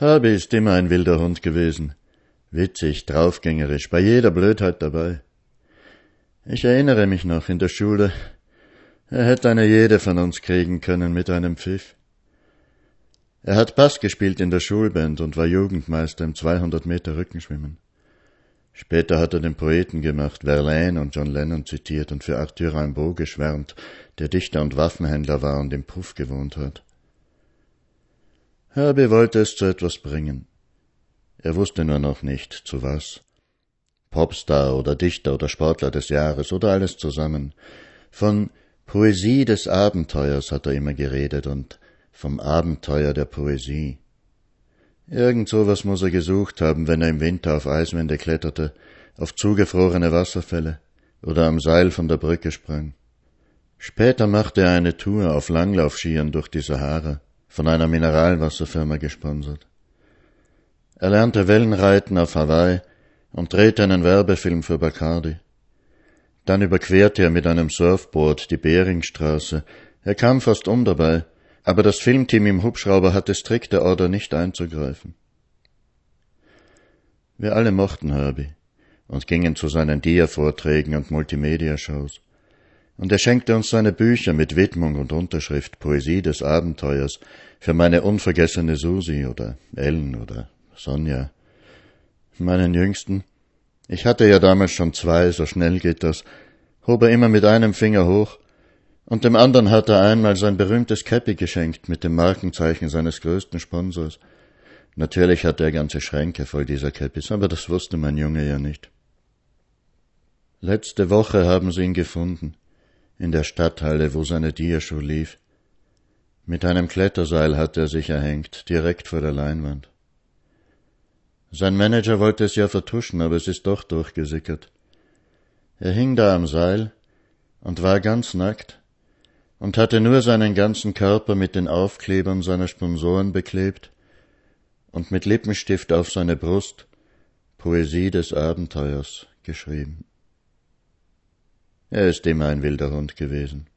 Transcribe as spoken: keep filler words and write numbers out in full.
Herbie ist immer ein wilder Hund gewesen. Witzig, draufgängerisch, bei jeder Blödheit dabei. Ich erinnere mich noch, in der Schule, er hätte eine jede von uns kriegen können mit einem Pfiff. Er hat Bass gespielt in der Schulband und war Jugendmeister im zweihundert Meter Rückenschwimmen. Später hat er den Poeten gemacht, Verlaine und John Lennon zitiert und für Arthur Rimbaud geschwärmt, der Dichter und Waffenhändler war und im Puff gewohnt hat. Herbie wollte es zu etwas bringen. Er wusste nur noch nicht, zu was. Popstar oder Dichter oder Sportler des Jahres oder alles zusammen. Von Poesie des Abenteuers hat er immer geredet und vom Abenteuer der Poesie. Irgend so was muss er gesucht haben, wenn er im Winter auf Eiswände kletterte, auf zugefrorene Wasserfälle oder am Seil von der Brücke sprang. Später machte er eine Tour auf Langlaufskiern durch die Sahara, von einer Mineralwasserfirma gesponsert. Er lernte Wellenreiten auf Hawaii und drehte einen Werbefilm für Bacardi. Dann überquerte er mit einem Surfboard die Beringstraße. Er kam fast um dabei, aber das Filmteam im Hubschrauber hatte strikte Order, nicht einzugreifen. Wir alle mochten Herbie und gingen zu seinen Dia-Vorträgen und Multimedia-Shows. Und er schenkte uns seine Bücher mit Widmung und Unterschrift Poesie des Abenteuers für meine unvergessene Susi oder Ellen oder Sonja. Meinen Jüngsten, ich hatte ja damals schon zwei, so schnell geht das, hob er immer mit einem Finger hoch, und dem anderen hat er einmal sein berühmtes Käppi geschenkt mit dem Markenzeichen seines größten Sponsors. Natürlich hatte er ganze Schränke voll dieser Käppis, aber das wusste mein Junge ja nicht. Letzte Woche haben sie ihn gefunden, in der Stadthalle, wo seine Diashow lief. Mit einem Kletterseil hatte er sich erhängt, direkt vor der Leinwand. Sein Manager wollte es ja vertuschen, aber es ist doch durchgesickert. Er hing da am Seil und war ganz nackt und hatte nur seinen ganzen Körper mit den Aufklebern seiner Sponsoren beklebt und mit Lippenstift auf seine Brust Poesie des Abenteuers geschrieben. Er ist immer ein wilder Hund gewesen.